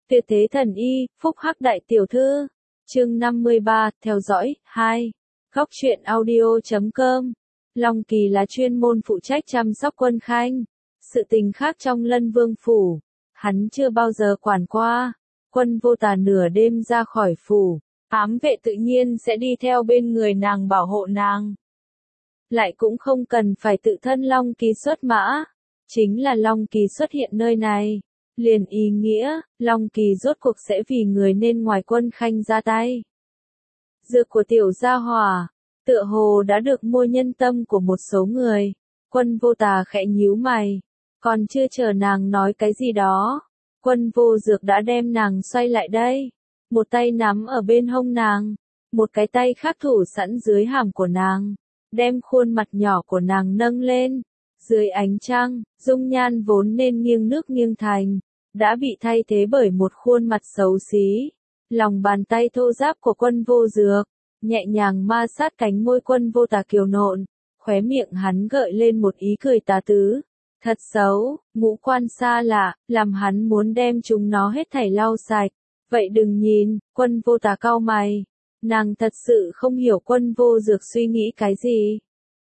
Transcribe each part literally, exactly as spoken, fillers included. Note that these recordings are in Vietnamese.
Tuyệt thế thần y, phúc hắc đại tiểu thư. Chương năm mươi ba, theo dõi, hai. Góc truyện audio chấm com. Long Kỳ là chuyên môn phụ trách chăm sóc Quân Khanh. Sự tình khác trong Lân Vương phủ, hắn chưa bao giờ quản qua. Quân Vô Tà nửa đêm ra khỏi phủ, ám vệ tự nhiên sẽ đi theo bên người nàng bảo hộ nàng. Lại cũng không cần phải tự thân Long Kỳ xuất mã. Chính là Long Kỳ xuất hiện nơi này, liền ý nghĩa, Long Kỳ rốt cuộc sẽ vì người nên ngoài Quân Khanh ra tay. Dược của tiểu gia hỏa, tựa hồ đã được mua nhân tâm của một số người. Quân Vô Tà khẽ nhíu mày, còn chưa chờ nàng nói cái gì đó, Quân Vô Dược đã đem nàng xoay lại đây. Một tay nắm ở bên hông nàng, một cái tay khác thủ sẵn dưới hàm của nàng, đem khuôn mặt nhỏ của nàng nâng lên. Dưới ánh trăng, dung nhan vốn nên nghiêng nước nghiêng thành, đã bị thay thế bởi một khuôn mặt xấu xí. Lòng bàn tay thô ráp của Quân Vô Dược, nhẹ nhàng ma sát cánh môi Quân Vô Tà kiều nộn, khóe miệng hắn gợi lên một ý cười tà tứ. Thật xấu, ngũ quan xa lạ, làm hắn muốn đem chúng nó hết thảy lau sạch. Vậy đừng nhìn, Quân Vô Tà cau mày. Nàng thật sự không hiểu Quân Vô Dược suy nghĩ cái gì.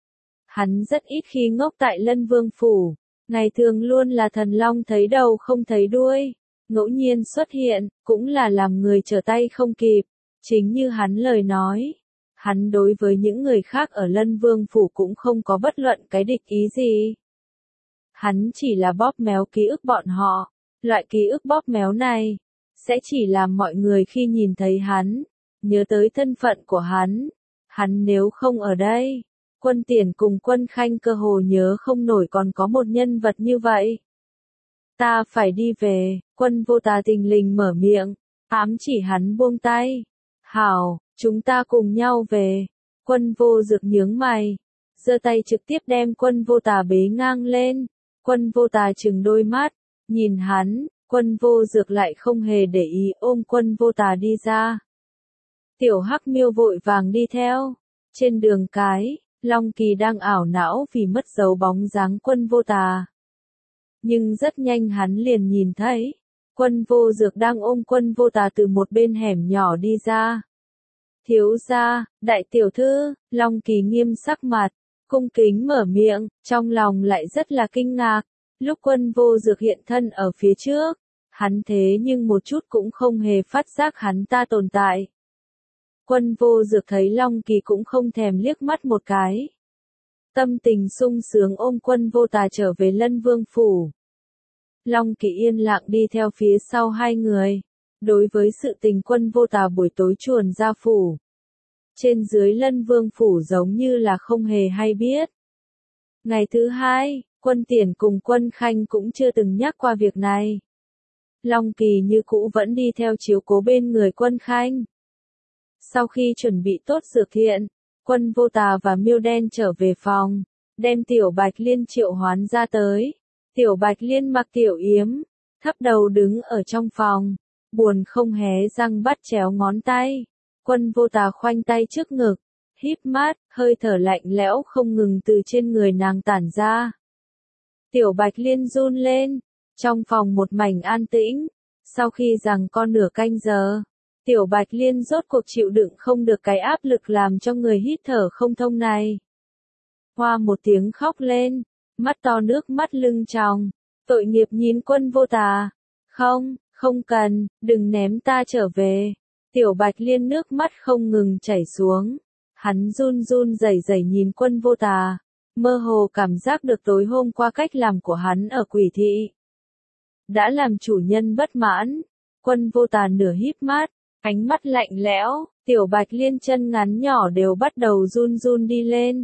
Hắn rất ít khi ngốc tại Lân Vương phủ, ngày thường luôn là thần long thấy đầu không thấy đuôi, ngẫu nhiên xuất hiện, cũng là làm người trở tay không kịp. Chính như hắn lời nói, hắn đối với những người khác ở Lân Vương phủ cũng không có bất luận cái địch ý gì. Hắn chỉ là bóp méo ký ức bọn họ, loại ký ức bóp méo này, sẽ chỉ làm mọi người khi nhìn thấy hắn, nhớ tới thân phận của hắn. Hắn nếu không ở đây, Quân Tiền cùng Quân Khanh cơ hồ nhớ không nổi còn có một nhân vật như vậy. Ta phải đi về, Quân Vô Tà tình lình mở miệng, ám chỉ hắn buông tay. Hảo, chúng ta cùng nhau về. Quân Vô Dược nhướng mày, giơ tay trực tiếp đem Quân Vô Tà bế ngang lên. Quân Vô Tà trừng đôi mắt, nhìn hắn, Quân Vô Dược lại không hề để ý ôm Quân Vô Tà đi ra. Tiểu Hắc Miêu vội vàng đi theo. Trên đường cái, Long Kỳ đang ảo não vì mất dấu bóng dáng Quân Vô Tà. Nhưng rất nhanh hắn liền nhìn thấy, Quân Vô Dược đang ôm Quân Vô Tà từ một bên hẻm nhỏ đi ra. Thiếu gia, đại tiểu thư, Long Kỳ nghiêm sắc mặt, cung kính mở miệng, trong lòng lại rất là kinh ngạc. Lúc Quân Vô Dược hiện thân ở phía trước, hắn thế nhưng một chút cũng không hề phát giác hắn ta tồn tại. Quân Vô Dược thấy Long Kỳ cũng không thèm liếc mắt một cái. Tâm tình sung sướng ôm Quân Vô Tà trở về Lân Vương phủ. Long Kỳ yên lặng đi theo phía sau hai người. Đối với sự tình Quân Vô Tà buổi tối chuồn ra phủ, trên dưới Lân Vương phủ giống như là không hề hay biết. Ngày thứ hai, Quân Tiền cùng Quân Khanh cũng chưa từng nhắc qua việc này. Long Kỳ như cũ vẫn đi theo chiếu cố bên người Quân Khanh. Sau khi chuẩn bị tốt dược thiện, Quân Vô Tà và Miêu Đen trở về phòng, đem Tiểu Bạch Liên triệu hoán ra tới. Tiểu Bạch Liên mặc tiểu yếm, thấp đầu đứng ở trong phòng, buồn không hé răng bắt chéo ngón tay. Quân Vô Tà khoanh tay trước ngực, híp mắt, hơi thở lạnh lẽo không ngừng từ trên người nàng tản ra. Tiểu Bạch Liên run lên, trong phòng một mảnh an tĩnh. Sau khi giằng co nửa canh giờ, Tiểu Bạch Liên rốt cuộc chịu đựng không được cái áp lực làm cho người hít thở không thông này. Hoa một tiếng khóc lên, mắt to nước mắt lưng tròng, tội nghiệp nhìn Quân Vô Tà. Không, không cần, đừng ném ta trở về. Tiểu Bạch Liên nước mắt không ngừng chảy xuống. Hắn run run rẩy rẩy nhìn Quân Vô Tà, mơ hồ cảm giác được tối hôm qua cách làm của hắn ở Quỷ thị đã làm chủ nhân bất mãn. Quân Vô Tà nửa híp mắt, ánh mắt lạnh lẽo, Tiểu Bạch Liên chân ngắn nhỏ đều bắt đầu run run đi lên.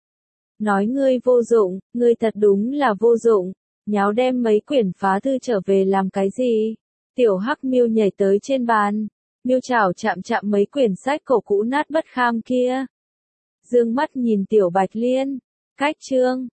Nói ngươi vô dụng, ngươi thật đúng là vô dụng, nháo đem mấy quyển phá thư trở về làm cái gì? Tiểu Hắc Miêu nhảy tới trên bàn, miêu chảo chạm chạm mấy quyển sách cổ cũ nát bất kham kia. Dương mắt nhìn Tiểu Bạch Liên, cách chương,